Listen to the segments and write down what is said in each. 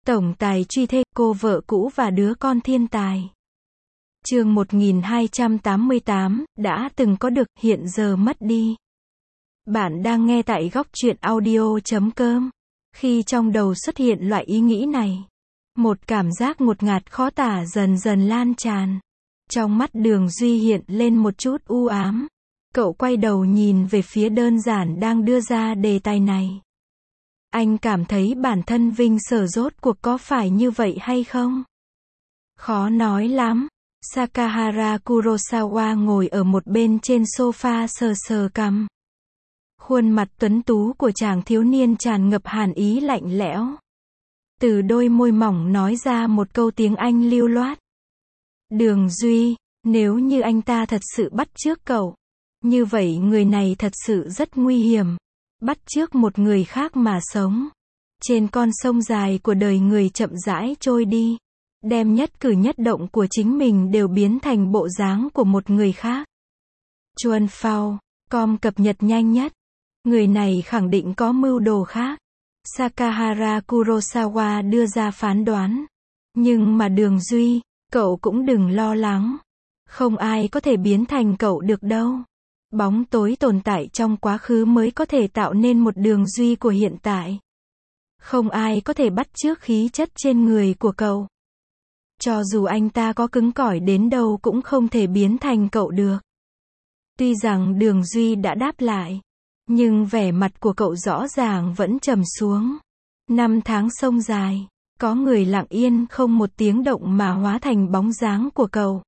Tổng tài truy thê, cô vợ cũ và đứa con thiên tài. Chương 1288, đã từng có được, hiện giờ mất đi. Bạn đang nghe tại góc truyện audio.com. Khi trong đầu xuất hiện loại ý nghĩ này, một cảm giác ngột ngạt khó tả dần dần lan tràn. Trong mắt Đường Duy hiện lên một chút u ám. Cậu quay đầu nhìn về phía đơn giản đang đưa ra đề tài này. Anh cảm thấy bản thân Vinh Sở rốt cuộc có phải như vậy hay không? Khó nói lắm. Sakahara Kurosawa ngồi ở một bên trên sofa sờ sờ cằm. Khuôn mặt tuấn tú của chàng thiếu niên tràn ngập hàn ý lạnh lẽo. Từ đôi môi mỏng nói ra một câu tiếng Anh lưu loát. Đường Duy, nếu như anh ta thật sự bắt chước cậu, như vậy người này thật sự rất nguy hiểm. Bắt chước một người khác mà sống. Trên con sông dài của đời người chậm rãi trôi đi. Đem nhất cử nhất động của chính mình đều biến thành bộ dáng của một người khác. Chuan Phao, com cập nhật nhanh nhất. Người này khẳng định có mưu đồ khác. Sakahara Kurosawa đưa ra phán đoán. Nhưng mà Đường Duy, cậu cũng đừng lo lắng. Không ai có thể biến thành cậu được đâu. Bóng tối tồn tại trong quá khứ mới có thể tạo nên một Đường Duy của hiện tại. Không ai có thể bắt chước khí chất trên người của cậu. Cho dù anh ta có cứng cỏi đến đâu cũng không thể biến thành cậu được. Tuy rằng Đường Duy đã đáp lại, nhưng vẻ mặt của cậu rõ ràng vẫn trầm xuống. 5 tháng sông dài, có người lặng yên không một tiếng động mà hóa thành bóng dáng của cậu.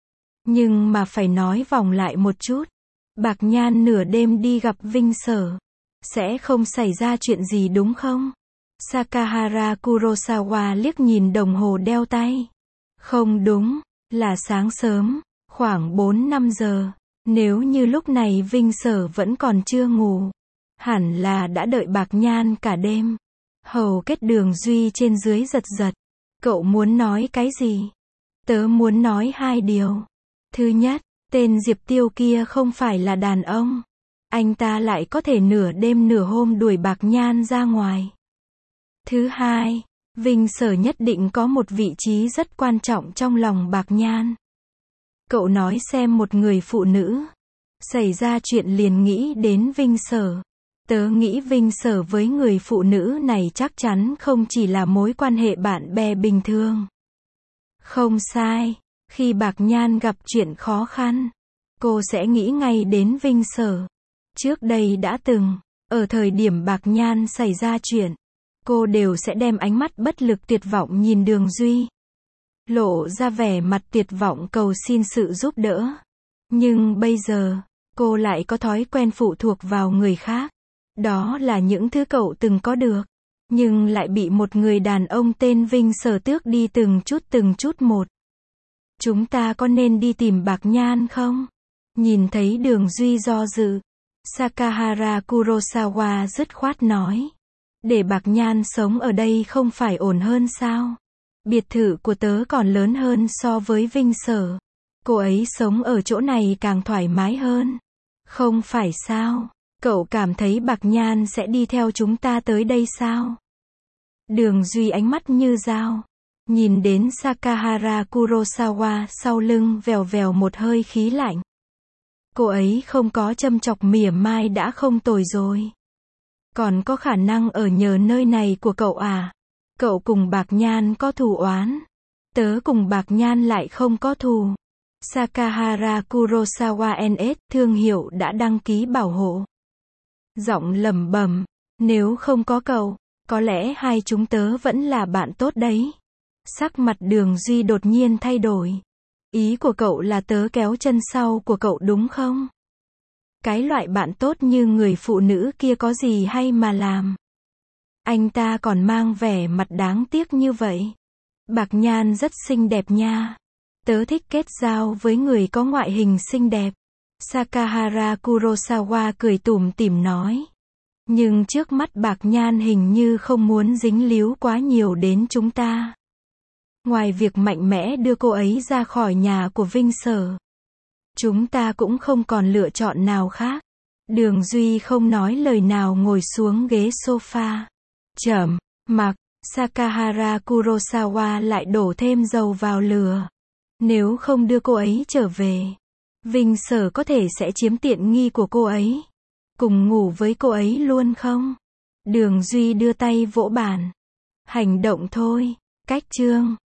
Nhưng mà phải nói vòng lại một chút. Bạc Nhan nửa đêm đi gặp Vinh Sở. Sẽ không xảy ra chuyện gì đúng không? Sakahara Kurosawa liếc nhìn đồng hồ đeo tay. Không đúng, là sáng sớm, khoảng 4-5 giờ. Nếu như lúc này Vinh Sở vẫn còn chưa ngủ, hẳn là đã đợi Bạc Nhan cả đêm. Hầu kết Đường Duy trên dưới giật giật. Cậu muốn nói cái gì? Tớ muốn nói 2 điều. Thứ nhất, tên Diệp Tiêu kia không phải là đàn ông. Anh ta lại có thể nửa đêm nửa hôm đuổi Bạc Nhan ra ngoài. Thứ hai, Vinh Sở nhất định có một vị trí rất quan trọng trong lòng Bạc Nhan. Cậu nói xem, một người phụ nữ xảy ra chuyện liền nghĩ đến Vinh Sở. Tớ nghĩ Vinh Sở với người phụ nữ này chắc chắn không chỉ là mối quan hệ bạn bè bình thường. Không sai, khi Bạc Nhan gặp chuyện khó khăn, cô sẽ nghĩ ngay đến Vinh Sở. Trước đây đã từng, ở thời điểm Bạc Nhan xảy ra chuyện, cô đều sẽ đem ánh mắt bất lực tuyệt vọng nhìn Đường Duy. Lộ ra vẻ mặt tuyệt vọng cầu xin sự giúp đỡ. Nhưng bây giờ, cô lại có thói quen phụ thuộc vào người khác. Đó là những thứ cậu từng có được. Nhưng lại bị một người đàn ông tên Vinh Sở tước đi từng chút một. Chúng ta có nên đi tìm Bạc Nhan không? Nhìn thấy Đường Duy do dự, Sakahara Kurosawa dứt khoát nói. Để Bạc Nhan sống ở đây không phải ổn hơn sao? Biệt thự của tớ còn lớn hơn so với Vinh Sở. Cô ấy sống ở chỗ này càng thoải mái hơn. Không phải sao? Cậu cảm thấy Bạc Nhan sẽ đi theo chúng ta tới đây sao? Đường Duy ánh mắt như dao. Nhìn đến Sakahara Kurosawa sau lưng vèo vèo một hơi khí lạnh. Cô ấy không có châm chọc mỉa mai đã không tồi rồi. Còn có khả năng ở nhờ nơi này của cậu à? Cậu cùng Bạc Nhan có thù oán. Tớ cùng Bạc Nhan lại không có thù. Sakahara Kurosawa NS, thương hiệu đã đăng ký bảo hộ. Giọng lẩm bẩm, nếu không có cậu, có lẽ hai chúng tớ vẫn là bạn tốt đấy. Sắc mặt Đường Duy đột nhiên thay đổi. Ý của cậu là tớ kéo chân sau của cậu đúng không? Cái loại bạn tốt như người phụ nữ kia có gì hay mà làm? Anh ta còn mang vẻ mặt đáng tiếc như vậy. Bạc Nhan rất xinh đẹp nha. Tớ thích kết giao với người có ngoại hình xinh đẹp. Sakahara Kurosawa cười tủm tỉm nói. Nhưng trước mắt Bạc Nhan hình như không muốn dính líu quá nhiều đến chúng ta. Ngoài việc mạnh mẽ đưa cô ấy ra khỏi nhà của Vinh Sở, chúng ta cũng không còn lựa chọn nào khác. Đường Duy không nói lời nào ngồi xuống ghế sofa. Chậm mặc, Sakahara Kurosawa lại đổ thêm dầu vào lửa. Nếu không đưa cô ấy trở về, Vinh Sở có thể sẽ chiếm tiện nghi của cô ấy. Cùng ngủ với cô ấy luôn không? Đường Duy đưa tay vỗ bàn. Hành động thôi. Cách chương